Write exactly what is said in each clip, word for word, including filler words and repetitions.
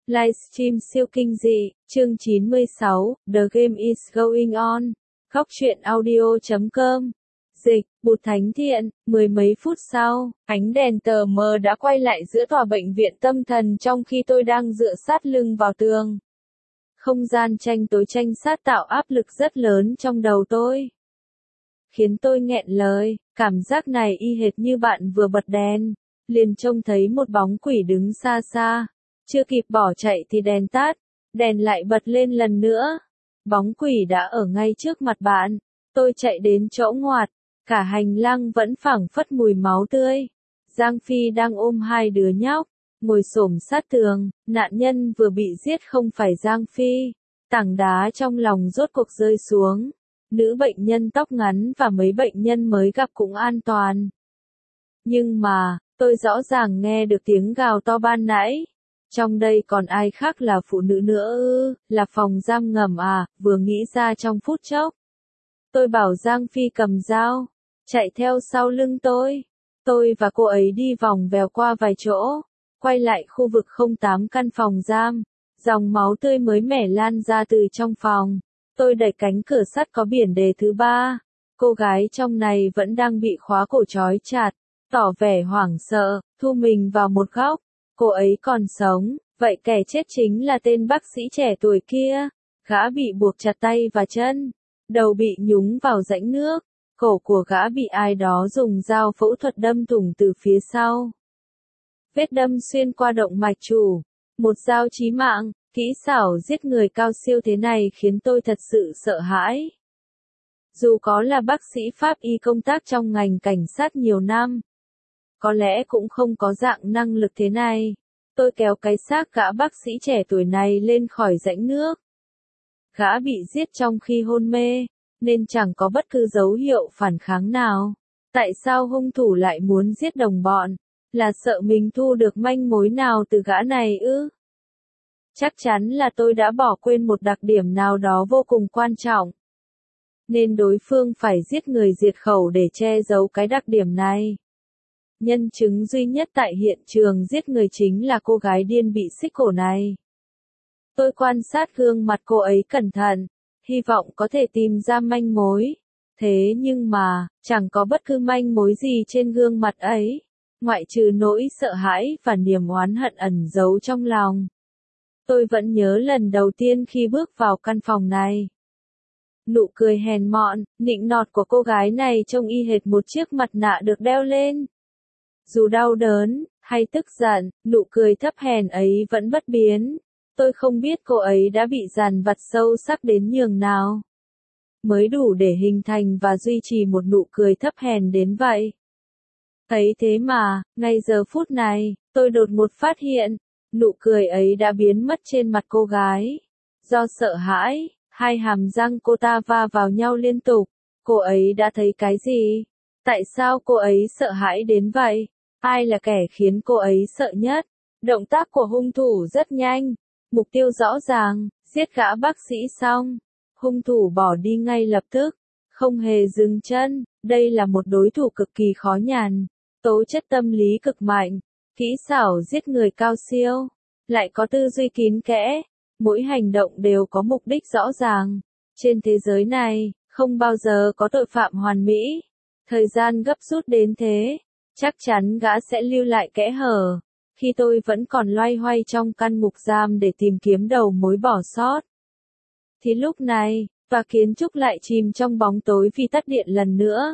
Livestream siêu kinh dị, chương chín mươi sáu, The Game is Going On. Góc truyện audio chấm com. Dịch, Bụt Thánh Thiện, mười mấy phút sau, ánh đèn tờ mờ đã quay lại giữa tòa bệnh viện tâm thần trong khi tôi đang dựa sát lưng vào tường. Không gian tranh tối tranh sát tạo áp lực rất lớn trong đầu tôi. Khiến tôi nghẹn lời, cảm giác này y hệt như bạn vừa bật đèn, liền trông thấy một bóng quỷ đứng xa xa. Chưa kịp bỏ chạy thì đèn tắt, đèn lại bật lên lần nữa. Bóng quỷ đã ở ngay trước mặt bạn. Tôi chạy đến chỗ ngoặt, cả hành lang vẫn phảng phất mùi máu tươi. Giang Phi đang ôm hai đứa nhóc, ngồi xổm sát tường, nạn nhân vừa bị giết không phải Giang Phi. Tảng đá trong lòng rốt cuộc rơi xuống. Nữ bệnh nhân tóc ngắn và mấy bệnh nhân mới gặp cũng an toàn. Nhưng mà, tôi rõ ràng nghe được tiếng gào to ban nãy. Trong đây còn ai khác là phụ nữ nữa ư, là phòng giam ngầm à, vừa nghĩ ra trong phút chốc. Tôi bảo Giang Phi cầm dao, chạy theo sau lưng tôi. Tôi và cô ấy đi vòng vèo qua vài chỗ, quay lại khu vực không tám căn phòng giam. Dòng máu tươi mới mẻ lan ra từ trong phòng. Tôi đẩy cánh cửa sắt có biển đề thứ ba. Cô gái trong này vẫn đang bị khóa cổ trói chặt, tỏ vẻ hoảng sợ, thu mình vào một góc. Cô ấy còn sống, vậy kẻ chết chính là tên bác sĩ trẻ tuổi kia. Gã bị buộc chặt tay và chân, đầu bị nhúng vào rãnh nước, cổ của gã bị ai đó dùng dao phẫu thuật đâm thủng từ phía sau. Vết đâm xuyên qua động mạch chủ, một dao chí mạng, kỹ xảo giết người cao siêu thế này khiến tôi thật sự sợ hãi. Dù có là bác sĩ pháp y công tác trong ngành cảnh sát nhiều năm, có lẽ cũng không có dạng năng lực thế này. Tôi kéo cái xác gã bác sĩ trẻ tuổi này lên khỏi rãnh nước. Gã bị giết trong khi hôn mê, nên chẳng có bất cứ dấu hiệu phản kháng nào. Tại sao hung thủ lại muốn giết đồng bọn? Là sợ mình thu được manh mối nào từ gã này ư? Chắc chắn là tôi đã bỏ quên một đặc điểm nào đó vô cùng quan trọng. Nên đối phương phải giết người diệt khẩu để che giấu cái đặc điểm này. Nhân chứng duy nhất tại hiện trường giết người chính là cô gái điên bị xích cổ này. Tôi quan sát gương mặt cô ấy cẩn thận, hy vọng có thể tìm ra manh mối. Thế nhưng mà, chẳng có bất cứ manh mối gì trên gương mặt ấy, ngoại trừ nỗi sợ hãi và niềm oán hận ẩn giấu trong lòng. Tôi vẫn nhớ lần đầu tiên khi bước vào căn phòng này. Nụ cười hèn mọn, nịnh nọt của cô gái này trông y hệt một chiếc mặt nạ được đeo lên. Dù đau đớn, hay tức giận, nụ cười thấp hèn ấy vẫn bất biến. Tôi không biết cô ấy đã bị dằn vặt sâu sắc đến nhường nào, mới đủ để hình thành và duy trì một nụ cười thấp hèn đến vậy. Thấy thế mà, ngay giờ phút này, tôi đột ngột phát hiện, nụ cười ấy đã biến mất trên mặt cô gái. Do sợ hãi, hai hàm răng cô ta va vào nhau liên tục. Cô ấy đã thấy cái gì? Tại sao cô ấy sợ hãi đến vậy? Ai là kẻ khiến cô ấy sợ nhất? Động tác của hung thủ rất nhanh, mục tiêu rõ ràng, giết gã bác sĩ xong. Hung thủ bỏ đi ngay lập tức, không hề dừng chân. Đây là một đối thủ cực kỳ khó nhằn, tố chất tâm lý cực mạnh, kỹ xảo giết người cao siêu, lại có tư duy kín kẽ. Mỗi hành động đều có mục đích rõ ràng. Trên thế giới này, không bao giờ có tội phạm hoàn mỹ. Thời gian gấp rút đến thế, chắc chắn gã sẽ lưu lại kẽ hở. Khi tôi vẫn còn loay hoay trong căn ngục giam để tìm kiếm đầu mối bỏ sót, thì lúc này, tòa kiến trúc lại chìm trong bóng tối vì tắt điện lần nữa.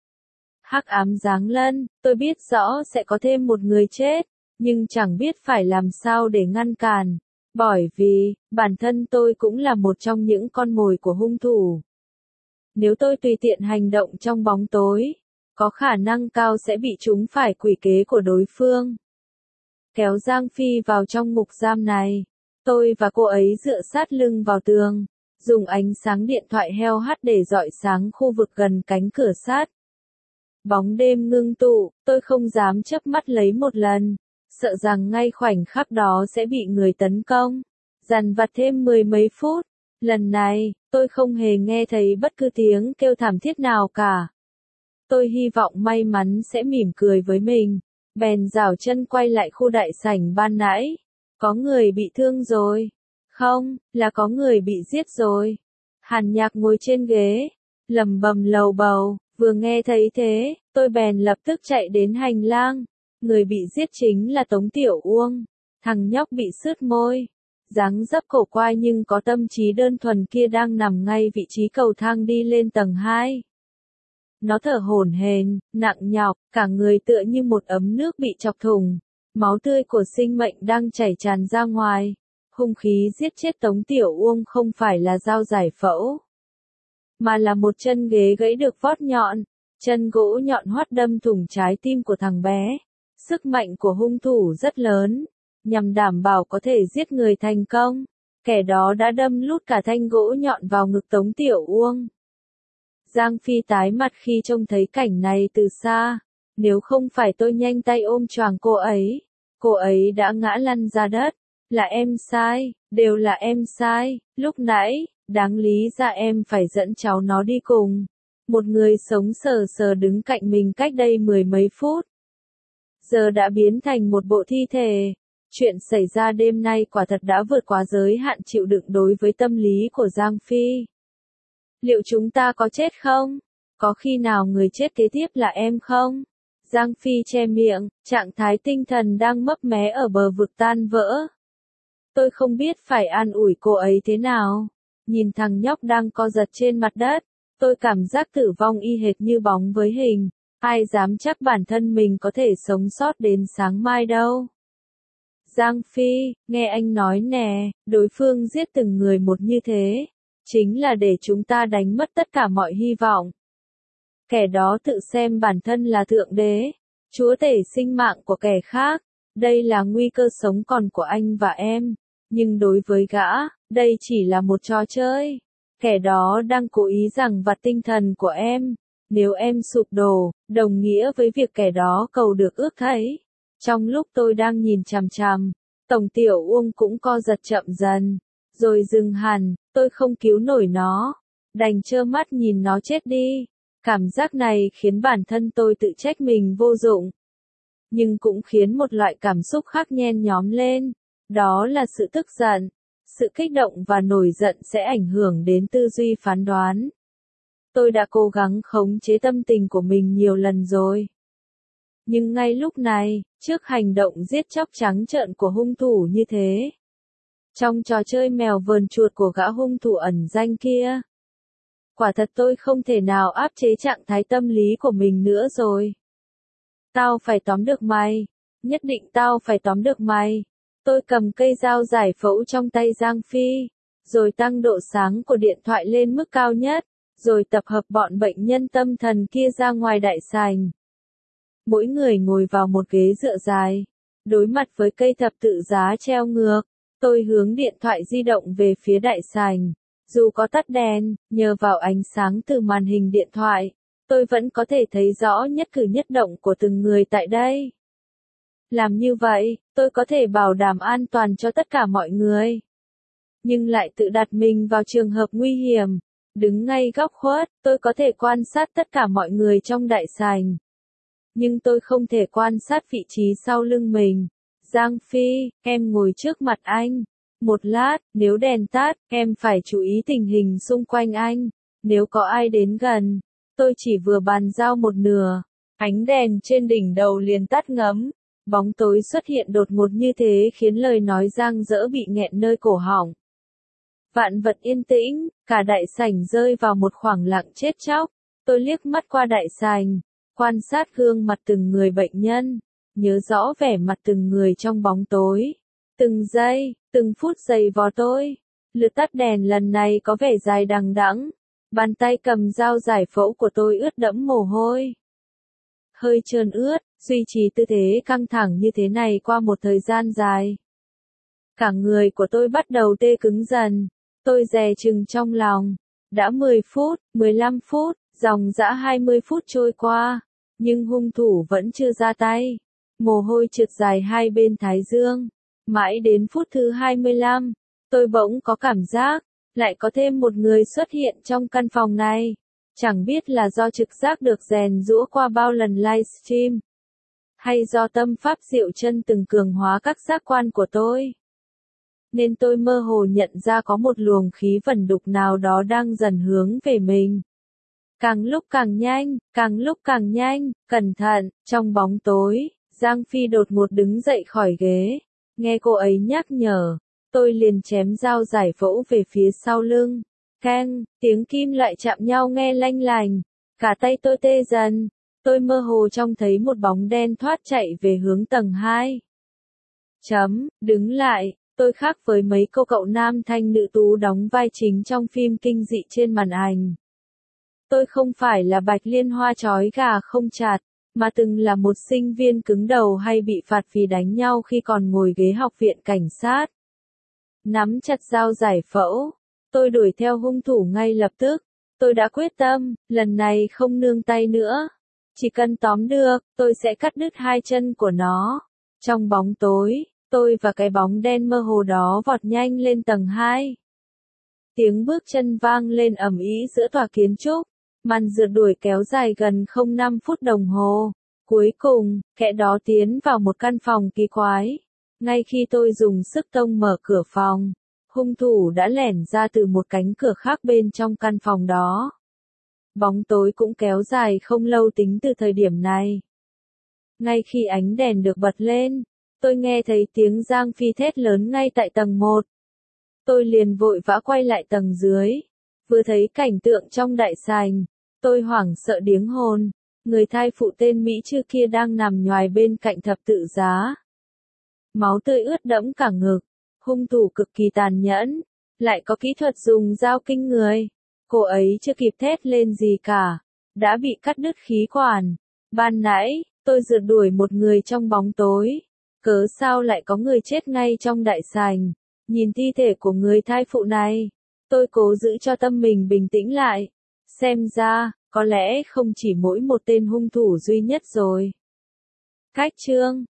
Hắc ám giáng lâm, tôi biết rõ sẽ có thêm một người chết, nhưng chẳng biết phải làm sao để ngăn cản. Bởi vì, bản thân tôi cũng là một trong những con mồi của hung thủ. Nếu tôi tùy tiện hành động trong bóng tối, có khả năng cao sẽ bị trúng phải quỷ kế của đối phương. Kéo Giang Phi vào trong ngục giam này, tôi và cô ấy dựa sát lưng vào tường, dùng ánh sáng điện thoại heo hắt để rọi sáng khu vực gần cánh cửa sắt. Bóng đêm ngưng tụ, tôi không dám chớp mắt lấy một lần, sợ rằng ngay khoảnh khắc đó sẽ bị người tấn công. Dằn vặt thêm mười mấy phút, lần này, tôi không hề nghe thấy bất cứ tiếng kêu thảm thiết nào cả. Tôi hy vọng may mắn sẽ mỉm cười với mình, bèn rảo chân quay lại khu đại sảnh ban nãy. Có người bị thương rồi. Không, là có người bị giết rồi. Hàn Nhạc ngồi trên ghế, lẩm bẩm lầu bầu, vừa nghe thấy thế, tôi bèn lập tức chạy đến hành lang. Người bị giết chính là Tống Tiểu Uông, thằng nhóc bị sứt môi. Dáng dấp cổ quái nhưng có tâm trí đơn thuần kia đang nằm ngay vị trí cầu thang đi lên tầng hai. Nó thở hổn hển, nặng nhọc, cả người tựa như một ấm nước bị chọc thủng. Máu tươi của sinh mệnh đang chảy tràn ra ngoài. Hung khí giết chết Tống Tiểu Uông không phải là dao giải phẫu, mà là một chân ghế gãy được vót nhọn. Chân gỗ nhọn hoắt đâm thủng trái tim của thằng bé. Sức mạnh của hung thủ rất lớn. Nhằm đảm bảo có thể giết người thành công, kẻ đó đã đâm lút cả thanh gỗ nhọn vào ngực Tống Tiểu Uông. Giang Phi tái mặt khi trông thấy cảnh này từ xa. Nếu không phải tôi nhanh tay ôm choàng cô ấy, cô ấy đã ngã lăn ra đất. Là em sai, đều là em sai, lúc nãy, đáng lý ra em phải dẫn cháu nó đi cùng. Một người sống sờ sờ đứng cạnh mình cách đây mười mấy phút, giờ đã biến thành một bộ thi thể. Chuyện xảy ra đêm nay quả thật đã vượt quá giới hạn chịu đựng đối với tâm lý của Giang Phi. Liệu chúng ta có chết không? Có khi nào người chết kế tiếp là em không? Giang Phi che miệng, trạng thái tinh thần đang mấp mé ở bờ vực tan vỡ. Tôi không biết phải an ủi cô ấy thế nào. Nhìn thằng nhóc đang co giật trên mặt đất, tôi cảm giác tử vong y hệt như bóng với hình. Ai dám chắc bản thân mình có thể sống sót đến sáng mai đâu. Giang Phi, nghe anh nói nè, đối phương giết từng người một như thế, chính là để chúng ta đánh mất tất cả mọi hy vọng. Kẻ đó tự xem bản thân là thượng đế, chúa tể sinh mạng của kẻ khác. Đây là nguy cơ sống còn của anh và em. Nhưng đối với gã, đây chỉ là một trò chơi. Kẻ đó đang cố ý giằng vặt tinh thần của em. Nếu em sụp đổ, đồng nghĩa với việc kẻ đó cầu được ước thấy. Trong lúc tôi đang nhìn chằm chằm, Tống Tiểu Uông cũng co giật chậm dần, rồi dừng hẳn. Tôi không cứu nổi nó, đành trơ mắt nhìn nó chết đi. Cảm giác này khiến bản thân tôi tự trách mình vô dụng, nhưng cũng khiến một loại cảm xúc khác nhen nhóm lên. Đó là sự tức giận. Sự kích động và nổi giận sẽ ảnh hưởng đến tư duy phán đoán. Tôi đã cố gắng khống chế tâm tình của mình nhiều lần rồi. Nhưng ngay lúc này, trước hành động giết chóc trắng trợn của hung thủ như thế, trong trò chơi mèo vờn chuột của gã hung thủ ẩn danh kia, quả thật tôi không thể nào áp chế trạng thái tâm lý của mình nữa rồi. Tao phải tóm được mày. Nhất định tao phải tóm được mày. Tôi cầm cây dao giải phẫu trong tay Giang Phi, rồi tăng độ sáng của điện thoại lên mức cao nhất, rồi tập hợp bọn bệnh nhân tâm thần kia ra ngoài đại sảnh. Mỗi người ngồi vào một ghế dựa dài, đối mặt với cây thập tự giá treo ngược. Tôi hướng điện thoại di động về phía đại sảnh. Dù có tắt đèn, nhờ vào ánh sáng từ màn hình điện thoại, tôi vẫn có thể thấy rõ nhất cử nhất động của từng người tại đây. Làm như vậy, tôi có thể bảo đảm an toàn cho tất cả mọi người. Nhưng lại tự đặt mình vào trường hợp nguy hiểm. Đứng ngay góc khuất, tôi có thể quan sát tất cả mọi người trong đại sảnh. Nhưng tôi không thể quan sát vị trí sau lưng mình. Giang Phi, em ngồi trước mặt anh. Một lát, nếu đèn tắt, em phải chú ý tình hình xung quanh anh. Nếu có ai đến gần, tôi chỉ vừa bàn giao một nửa. Ánh đèn trên đỉnh đầu liền tắt ngấm. Bóng tối xuất hiện đột ngột như thế khiến lời nói Giang dỡ bị nghẹn nơi cổ họng. Vạn vật yên tĩnh, cả đại sảnh rơi vào một khoảng lặng chết chóc. Tôi liếc mắt qua đại sảnh, quan sát gương mặt từng người bệnh nhân, nhớ rõ vẻ mặt từng người trong bóng tối. Từng giây, từng phút giây vò tôi. Lượt tắt đèn lần này có vẻ dài đằng đẵng. Bàn tay cầm dao giải phẫu của tôi ướt đẫm mồ hôi. Hơi trơn ướt, duy trì tư thế căng thẳng như thế này qua một thời gian dài. Cả người của tôi bắt đầu tê cứng dần. Tôi dè chừng trong lòng. Đã mười phút, mười lăm phút, dòng dã hai mươi phút trôi qua. Nhưng hung thủ vẫn chưa ra tay. Mồ hôi trượt dài hai bên thái dương. Mãi đến phút thứ hai mươi lăm, tôi bỗng có cảm giác, lại có thêm một người xuất hiện trong căn phòng này. Chẳng biết là do trực giác được rèn giũa qua bao lần livestream, hay do tâm pháp diệu chân từng cường hóa các giác quan của tôi. nên tôi mơ hồ nhận ra có một luồng khí vẩn đục nào đó đang dần hướng về mình. Càng lúc càng nhanh, càng lúc càng nhanh, cẩn thận, trong bóng tối, Giang Phi đột ngột đứng dậy khỏi ghế. Nghe cô ấy nhắc nhở, tôi liền chém dao giải phẫu về phía sau lưng. Keng, tiếng kim loại chạm nhau nghe lanh lành. Cả tay tôi tê dần. Tôi mơ hồ trông thấy một bóng đen thoát chạy về hướng tầng hai. Chấm, đứng lại, tôi khác với mấy cô cậu nam thanh nữ tú đóng vai chính trong phim kinh dị trên màn ảnh. Tôi không phải là Bạch Liên Hoa trói gà không chặt, mà từng là một sinh viên cứng đầu hay bị phạt vì đánh nhau khi còn ngồi ghế học viện cảnh sát. Nắm chặt dao giải phẫu, tôi đuổi theo hung thủ ngay lập tức. Tôi đã quyết tâm, lần này không nương tay nữa. Chỉ cần tóm được, tôi sẽ cắt đứt hai chân của nó. Trong bóng tối, tôi và cái bóng đen mơ hồ đó vọt nhanh lên tầng hai. Tiếng bước chân vang lên ầm ĩ giữa tòa kiến trúc. Màn rượt đuổi kéo dài gần không năm phút đồng hồ. Cuối cùng, kẻ đó tiến vào một căn phòng kỳ quái. Ngay khi tôi dùng sức tông mở cửa phòng, hung thủ đã lẻn ra từ một cánh cửa khác bên trong căn phòng đó. Bóng tối cũng kéo dài không lâu tính từ thời điểm này. Ngay khi ánh đèn được bật lên, tôi nghe thấy tiếng Giang Phi thét lớn ngay tại tầng một. Tôi liền vội vã quay lại tầng dưới. Vừa thấy cảnh tượng trong đại sảnh, tôi hoảng sợ điếng hồn. Người thai phụ tên Mỹ Trư kia đang nằm nhoài bên cạnh thập tự giá. Máu tươi ướt đẫm cả ngực. Hung thủ cực kỳ tàn nhẫn, lại có kỹ thuật dùng dao kinh người. Cô ấy chưa kịp thét lên gì cả, đã bị cắt đứt khí quản. Ban nãy, tôi rượt đuổi một người trong bóng tối. Cớ sao lại có người chết ngay trong đại sảnh? Nhìn thi thể của người thai phụ này, tôi cố giữ cho tâm mình bình tĩnh lại. Xem ra, có lẽ không chỉ mỗi một tên hung thủ duy nhất rồi. Cách chương